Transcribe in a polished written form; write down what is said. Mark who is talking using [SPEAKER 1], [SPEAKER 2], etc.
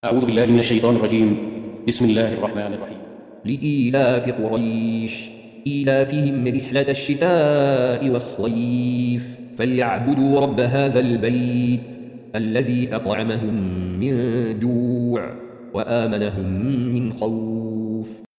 [SPEAKER 1] أعوذ بالله من الشيطان الرجيم. بسم الله الرحمن الرحيم.
[SPEAKER 2] لإيلاف قريش إيلافهم رحلة الشتاء والصيف فليعبدوا رب هذا البيت الذي أطعمهم من جوع وآمنهم من خوف.